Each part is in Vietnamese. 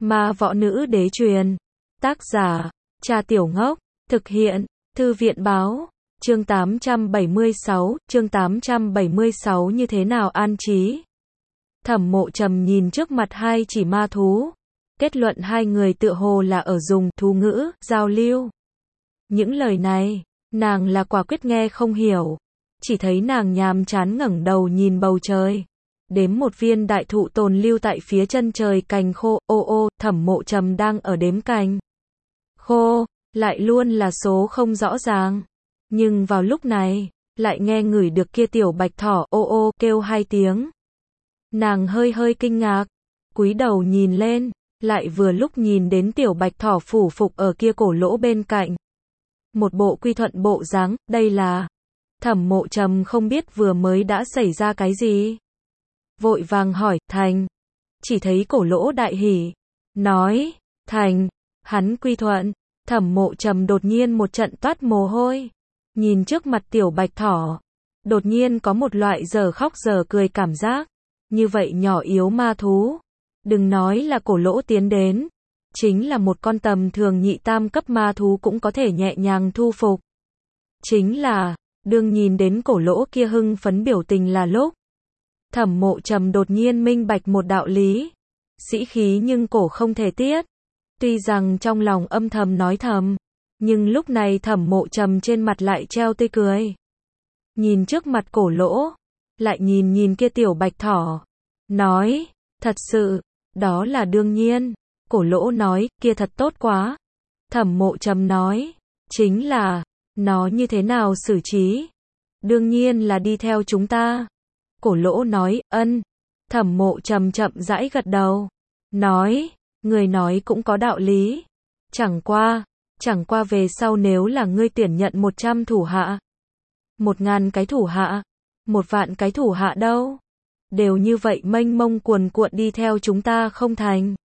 Ma võ nữ đế truyền. Tác giả, Cha Tiểu Ngốc. Thực hiện, Thư viện báo. Chương 876, chương 876 như thế nào an trí? Thẩm Mộ Trầm nhìn trước mặt hai chỉ ma thú. Kết luận hai người tựa hồ là ở dùng thú ngữ, giao lưu. Những lời này, nàng là quả quyết nghe không hiểu. Chỉ thấy nàng nhàm chán ngẩng đầu nhìn bầu trời. Đếm một viên đại thụ tồn lưu tại phía chân trời cành khô, Thẩm Mộ Trầm đang ở đếm cành khô, lại luôn là số không rõ ràng. Nhưng vào lúc này, lại nghe ngửi được kia tiểu bạch thỏ, kêu hai tiếng. Nàng hơi hơi kinh ngạc, cúi đầu nhìn lên, lại vừa lúc nhìn đến tiểu bạch thỏ phủ phục ở kia cổ lỗ bên cạnh. Một bộ quy thuận bộ dáng, đây là... Thẩm Mộ Trầm không biết vừa mới đã xảy ra cái gì. Vội vàng hỏi, thành. Chỉ thấy cổ lỗ đại hỉ. Nói, thành, hắn quy thuận. Thẩm Mộ Trầm đột nhiên một trận toát mồ hôi. Nhìn trước mặt tiểu bạch thỏ. Đột nhiên có một loại giờ khóc giờ cười cảm giác. Như vậy nhỏ yếu ma thú. Đừng nói là cổ lỗ tiến đến. Chính là một con tầm thường nhị tam cấp ma thú cũng có thể nhẹ nhàng thu phục. Chính là, đương nhìn đến cổ lỗ kia hưng phấn biểu tình là lúc. Thẩm Mộ Trầm đột nhiên minh bạch một đạo lý. Sĩ khí nhưng cổ không thể tiết. Tuy rằng trong lòng âm thầm nói thầm. Nhưng lúc này Thẩm Mộ Trầm trên mặt lại treo tươi cười. Nhìn trước mặt cổ lỗ. Lại nhìn kia tiểu bạch thỏ. Nói, thật sự, đó là đương nhiên. Cổ lỗ nói, kia thật tốt quá. Thẩm Mộ Trầm nói, chính là, nó như thế nào xử trí? Đương nhiên là đi theo chúng ta. Cổ lỗ nói, ân. Thẩm Mộ Trầm chậm rãi gật đầu. Nói, người nói cũng có đạo lý. Chẳng qua về sau nếu là ngươi tuyển nhận 100 thủ hạ. 1000 cái thủ hạ. 1 vạn cái thủ hạ đâu. Đều như vậy mênh mông cuồn cuộn đi theo chúng ta không thành.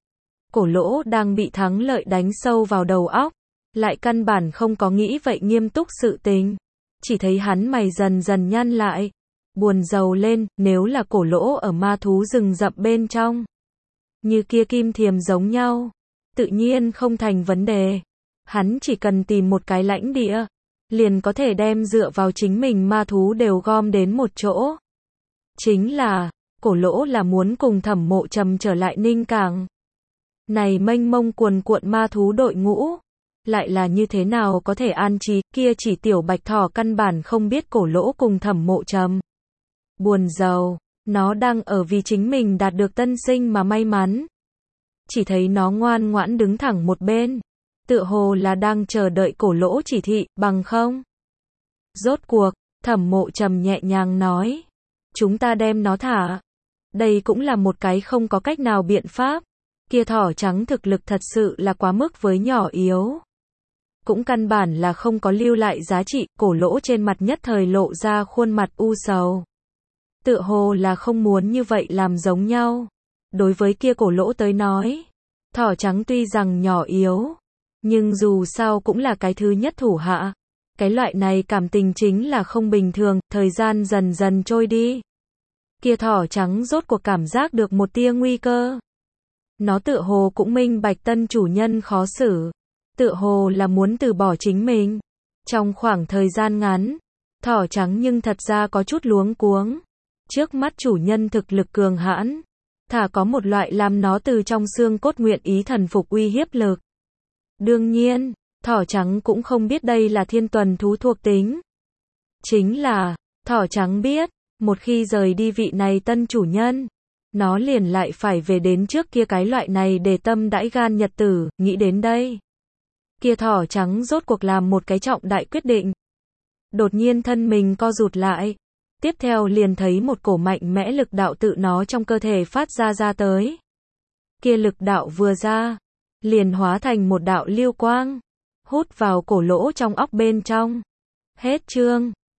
Cổ lỗ đang bị thắng lợi đánh sâu vào đầu óc. Lại căn bản không có nghĩ vậy nghiêm túc sự tình. Chỉ thấy hắn mày dần dần nhăn lại. Buồn rầu lên, nếu là cổ lỗ ở ma thú rừng rậm bên trong. Như kia kim thiềm giống nhau. Tự nhiên không thành vấn đề. Hắn chỉ cần tìm một cái lãnh địa. Liền có thể đem dựa vào chính mình ma thú đều gom đến một chỗ. Chính là, cổ lỗ là muốn cùng Thẩm Mộ Trầm trở lại Ninh Cảng. Này mênh mông cuồn cuộn ma thú đội ngũ. Lại là như thế nào có thể an trí, kia chỉ tiểu bạch thỏ căn bản không biết cổ lỗ cùng Thẩm Mộ Trầm. Buồn rầu, nó đang ở vì chính mình đạt được tân sinh mà may mắn. Chỉ thấy nó ngoan ngoãn đứng thẳng một bên. Tựa hồ là đang chờ đợi cổ lỗ chỉ thị, bằng không. Rốt cuộc, Thẩm Mộ Trầm nhẹ nhàng nói. Chúng ta đem nó thả. Đây cũng là một cái không có cách nào biện pháp. Kia thỏ trắng thực lực thật sự là quá mức với nhỏ yếu. Cũng căn bản là không có lưu lại giá trị, cổ lỗ trên mặt nhất thời lộ ra khuôn mặt u sầu. Tựa hồ là không muốn như vậy làm giống nhau. Đối với kia cổ lỗ tới nói, thỏ trắng tuy rằng nhỏ yếu, nhưng dù sao cũng là cái thứ nhất thủ hạ. Cái loại này cảm tình chính là không bình thường, thời gian dần dần trôi đi. Kia thỏ trắng rốt cuộc cảm giác được một tia nguy cơ. Nó tựa hồ cũng minh bạch tân chủ nhân khó xử. Tựa hồ là muốn từ bỏ chính mình. Trong khoảng thời gian ngắn, thỏ trắng nhưng thật ra có chút luống cuống. Trước mắt chủ nhân thực lực cường hãn. Thả có một loại làm nó từ trong xương cốt nguyện ý thần phục uy hiếp lực. Đương nhiên, thỏ trắng cũng không biết đây là thiên tuần thú thuộc tính. Chính là, thỏ trắng biết, một khi rời đi vị này tân chủ nhân, nó liền lại phải về đến trước kia cái loại này để tâm đãi gan nhật tử, nghĩ đến đây. Kia thỏ trắng rốt cuộc làm một cái trọng đại quyết định. Đột nhiên thân mình co rụt lại. Tiếp theo liền thấy một cổ mạnh mẽ lực đạo tự nó trong cơ thể phát ra tới. Kia lực đạo vừa ra, liền hóa thành một đạo lưu quang, hút vào cổ lỗ trong óc bên trong. Hết chương.